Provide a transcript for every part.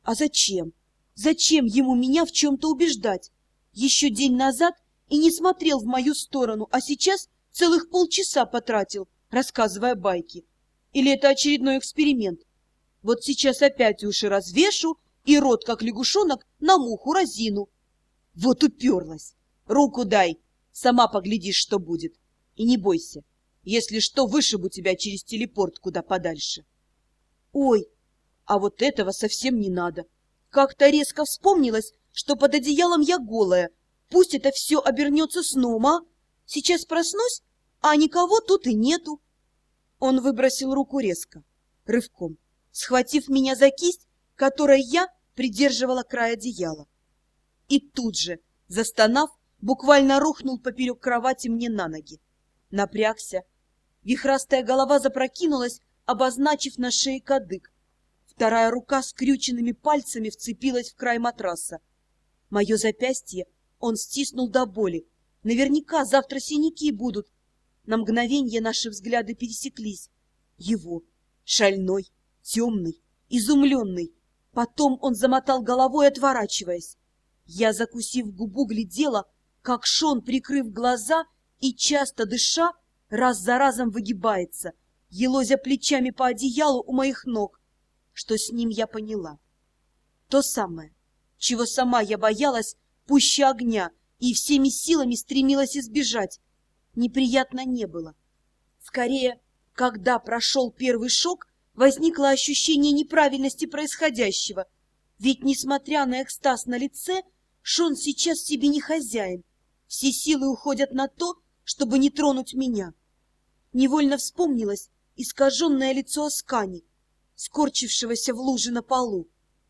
А зачем? Зачем ему меня в чем-то убеждать? Еще день назад и не смотрел в мою сторону, а сейчас целых полчаса потратил, рассказывая байки. Или это очередной эксперимент? Вот сейчас опять уши развешу и рот, как лягушонок, на муху разину. Вот уперлась. Руку дай, сама поглядишь, что будет. И не бойся, если что, вышибу тебя через телепорт куда подальше. Ой, а вот этого совсем не надо. Как-то резко вспомнилось, что под одеялом я голая. Пусть это все обернется сном, а? Сейчас проснусь, а никого тут и нету. Он выбросил руку резко, рывком, схватив меня за кисть, которой я придерживала край одеяла. И тут же, застонав, буквально рухнул поперек кровати мне на ноги. Напрягся. Вихрастая голова запрокинулась, обозначив на шее кадык. Вторая рука скрюченными пальцами вцепилась в край матраса. Мое запястье он стиснул до боли. Наверняка завтра синяки будут. На мгновенье наши взгляды пересеклись. Его, шальной, темный, изумленный. Потом он замотал головой, отворачиваясь. Я, закусив губу, глядела, как Шон, прикрыв глаза и часто дыша, раз за разом выгибается, елозя плечами по одеялу у моих ног. Что с ним, я поняла. То самое, чего сама я боялась пуще огня и всеми силами стремилась избежать. Неприятно не было. Скорее, когда прошел первый шок, возникло ощущение неправильности происходящего. Ведь, несмотря на экстаз на лице, Шон сейчас себе не хозяин. Все силы уходят на то, чтобы не тронуть меня. Невольно вспомнилось искаженное лицо Аскани, скорчившегося в луже на полу.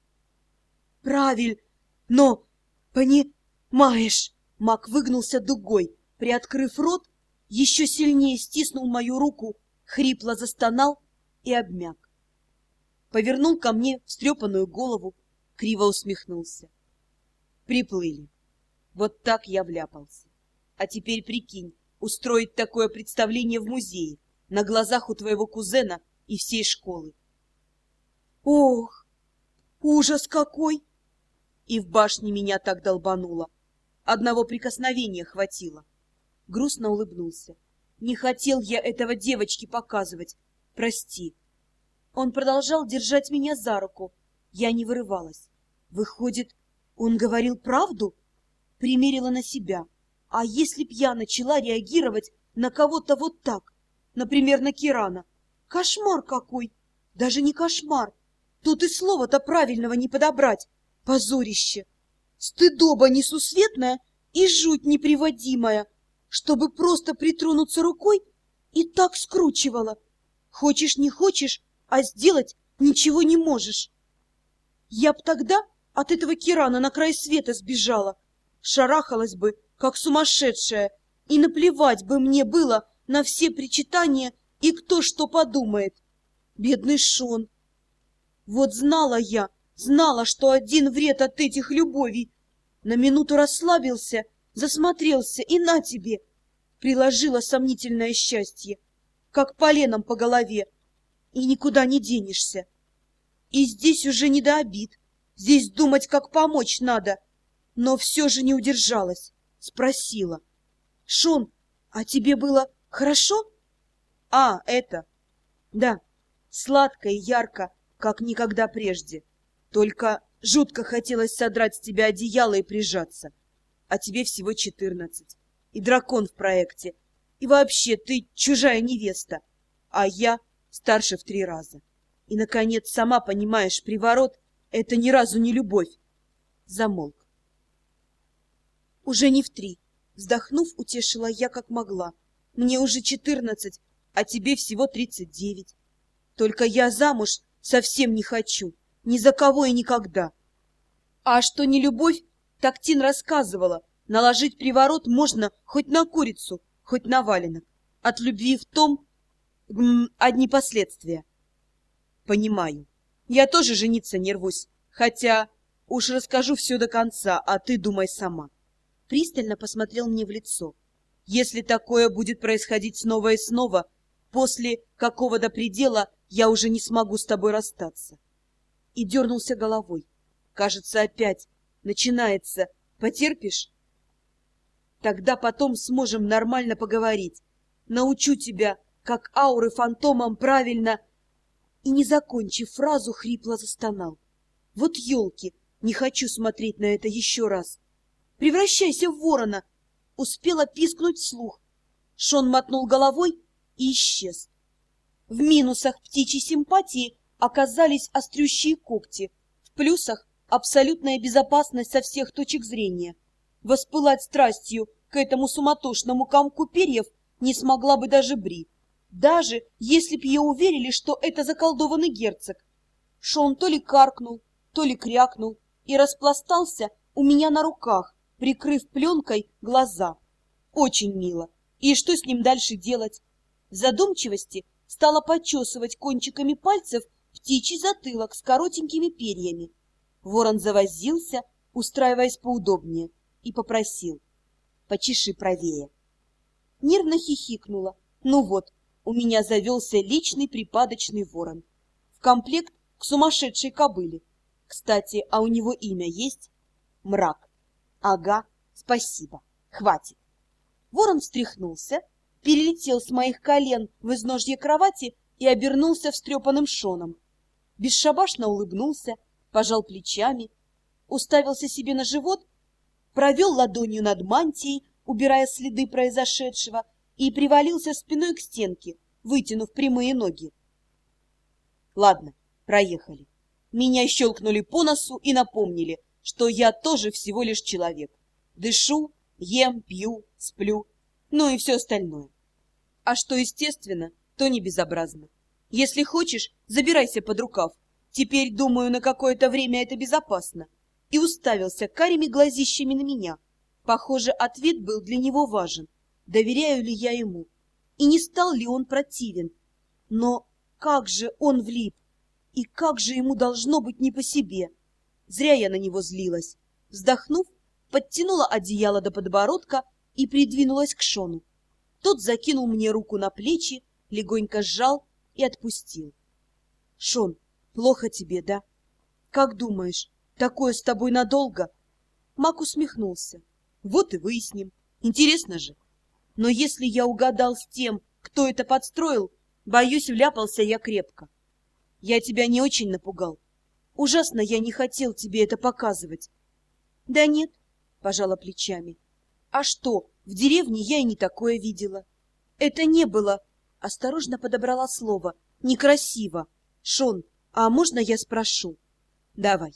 Но понимаешь, маг выгнулся дугой, приоткрыв рот, еще сильнее стиснул мою руку, хрипло застонал и обмяк. Повернул ко мне встрепанную голову, криво усмехнулся. Приплыли. Вот так я вляпался. А теперь прикинь, устроить такое представление в музее, на глазах у твоего кузена и всей школы. Ох, ужас какой! И в башне меня так долбануло. Одного прикосновения хватило. Грустно улыбнулся. Не хотел я этого девочке показывать. Прости. Он продолжал держать меня за руку. Я не вырывалась. Выходит, он говорил правду? Примерила на себя. А если б я начала реагировать на кого-то вот так? Например, на Кирана. Кошмар какой! Даже не кошмар. Тут и слова-то правильного не подобрать. Позорище! Стыдоба несусветная и жуть неприводимая, чтобы просто притронуться рукой и так скручивала. Хочешь не хочешь, а сделать ничего не можешь. Я б тогда от этого Кирана на край света сбежала, шарахалась бы, как сумасшедшая, и наплевать бы мне было на все причитания и кто что подумает. Бедный Шон! Вот знала, что один вред от этих любовей. На минуту расслабился, засмотрелся, и на тебе! Приложила сомнительное счастье, как поленом по голове, и никуда не денешься. И здесь уже не до обид, здесь думать, как помочь надо. Но все же не удержалась, спросила. — Шон, а тебе было хорошо? — это... Да, сладко и ярко, как никогда прежде. Только жутко хотелось содрать с тебя одеяло и прижаться. А тебе всего 14. И дракон в проекте. И вообще, ты чужая невеста. А я старше в 3 раза. И, наконец, сама понимаешь, приворот — это ни разу не любовь. Замолк. Уже не в 3. Вздохнув, утешила я как могла. Мне уже 14, а тебе всего 39. Только я замуж совсем не хочу. Ни за кого и никогда. А что не любовь, так Тин рассказывала. Наложить приворот можно хоть на курицу, хоть на валенок. От любви в том одни последствия. Понимаю. Я тоже жениться не рвусь. Хотя уж расскажу все до конца, а ты думай сама. Пристально посмотрел мне в лицо. Если такое будет происходить снова и снова, после какого-то предела я уже не смогу с тобой расстаться. И дернулся головой. Кажется, опять начинается. Потерпишь? Тогда потом сможем нормально поговорить. Научу тебя, как ауры фантомам правильно... И, не закончив фразу, хрипло застонал. Вот елки, не хочу смотреть на это еще раз. Превращайся в ворона! Успела пискнуть вслух. Шон мотнул головой и исчез. В минусах птичьей симпатии оказались острющие когти, в плюсах абсолютная безопасность со всех точек зрения. Воспылать страстью к этому суматошному комку перьев не смогла бы даже Бри, даже если б ее уверили, что это заколдованный герцог. Шон то ли каркнул, то ли крякнул и распластался у меня на руках, прикрыв пленкой глаза. Очень мило. И что с ним дальше делать? В задумчивости стала почесывать кончиками пальцев птичий затылок с коротенькими перьями. Ворон завозился, устраиваясь поудобнее, и попросил: «Почеши правее». Нервно хихикнула. Ну вот, у меня завелся личный припадочный ворон. В комплект к сумасшедшей кобыле. Кстати, а у него имя есть? Мрак. Ага, спасибо. Хватит. Ворон встряхнулся, перелетел с моих колен в изножье кровати и обернулся встрепанным Шоном. Бесшабашно улыбнулся, пожал плечами, уставился себе на живот, провел ладонью над мантией, убирая следы произошедшего, и привалился спиной к стенке, вытянув прямые ноги. Ладно, проехали. Меня щелкнули по носу и напомнили, что я тоже всего лишь человек. Дышу, ем, пью, сплю, ну и все остальное. А что естественно, то не безобразно. Если хочешь, забирайся под рукав. Теперь, думаю, на какое-то время это безопасно. И уставился карими глазищами на меня. Похоже, ответ был для него важен. Доверяю ли я ему? И не стал ли он противен? Но как же он влип? И как же ему должно быть не по себе? Зря я на него злилась. Вздохнув, подтянула одеяло до подбородка и придвинулась к Шону. Тот закинул мне руку на плечи, легонько сжал и отпустил. — Шон, плохо тебе, да? Как думаешь, такое с тобой надолго? Мак усмехнулся. — Вот и выясним. Интересно же. Но если я угадал с тем, кто это подстроил, боюсь, вляпался я крепко. Я тебя не очень напугал. Ужасно я не хотел тебе это показывать. — Да нет, — пожала плечами. — А что, в деревне я и не такое видела. Это не было... Осторожно подобрала слово. Некрасиво. Шон, а можно я спрошу? Давай.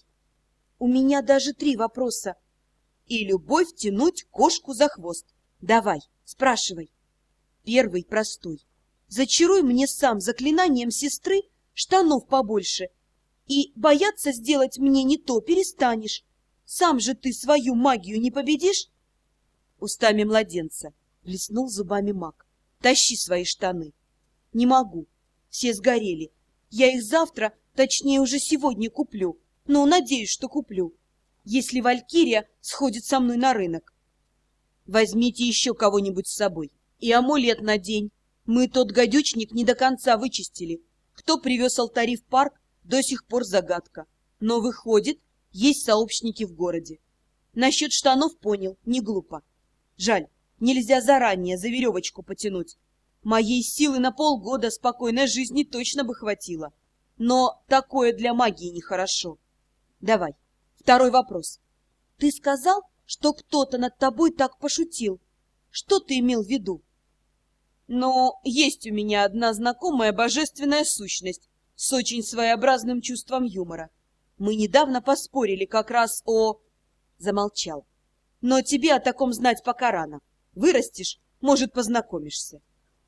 У меня даже 3 вопроса. И любовь тянуть кошку за хвост. Давай, спрашивай. Первый простой. Зачаруй мне сам заклинанием сестры штанов побольше. И бояться сделать мне не то перестанешь. Сам же ты свою магию не победишь? Устами младенца блеснул зубами маг. Тащи свои штаны. Не могу. Все сгорели. Я их завтра, точнее уже сегодня куплю. Но надеюсь, что куплю. Если Валькирия сходит со мной на рынок. Возьмите еще кого-нибудь с собой. И амулет надень. Мы тот гадючник не до конца вычистили. Кто привез алтари в парк, до сих пор загадка. Но выходит, есть сообщники в городе. Насчет штанов понял, не глупо. Жаль, нельзя заранее за веревочку потянуть. Моей силы на полгода спокойной жизни точно бы хватило. Но такое для магии нехорошо. Давай, второй вопрос. Ты сказал, что кто-то над тобой так пошутил. Что ты имел в виду? Но есть у меня одна знакомая божественная сущность с очень своеобразным чувством юмора. Мы недавно поспорили как раз о... Замолчал. Но тебе о таком знать пока рано. Вырастешь, может, познакомишься.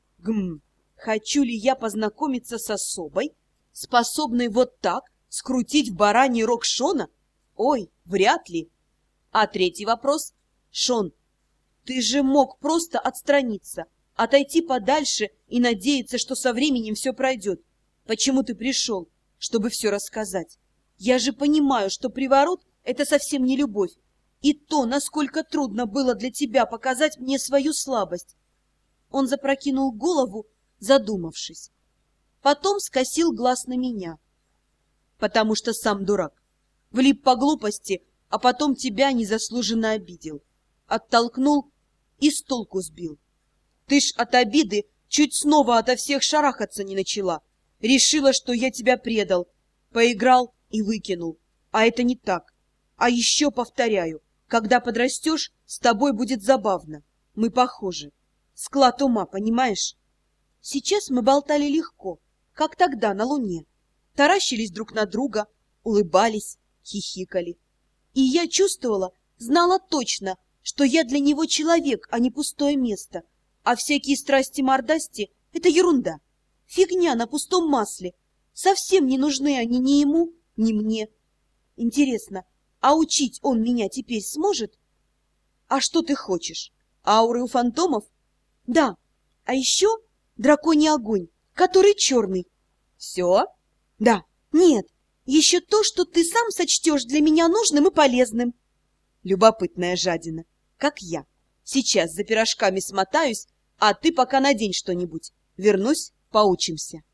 Хочу ли я познакомиться с особой, способной вот так скрутить в бараний рог Шона? Ой, вряд ли. А третий вопрос. Шон, ты же мог просто отстраниться, отойти подальше и надеяться, что со временем все пройдет. Почему ты пришел, чтобы все рассказать? Я же понимаю, что приворот — это совсем не любовь. И то, насколько трудно было для тебя показать мне свою слабость. Он запрокинул голову, задумавшись. Потом скосил глаз на меня. Потому что сам дурак. Влип по глупости, а потом тебя незаслуженно обидел. Оттолкнул и с толку сбил. Ты ж от обиды чуть снова ото всех шарахаться не начала. Решила, что я тебя предал. Поиграл и выкинул. А это не так. А еще повторяю, когда подрастешь, с тобой будет забавно. Мы похожи. Склад ума, понимаешь? Сейчас мы болтали легко, как тогда на Луне. Таращились друг на друга, улыбались, хихикали. И я чувствовала, знала точно, что я для него человек, а не пустое место. А всякие страсти-мордасти — это ерунда. Фигня на пустом масле. Совсем не нужны они ни ему, ни мне. Интересно, а учить он меня теперь сможет? А что ты хочешь? Ауры у фантомов? Да. А еще драконий огонь, который черный. Все? Да. Нет. Еще то, что ты сам сочтешь для меня нужным и полезным. Любопытная жадина, как я. Сейчас за пирожками смотаюсь, а ты пока надень что-нибудь. Вернусь, поучимся.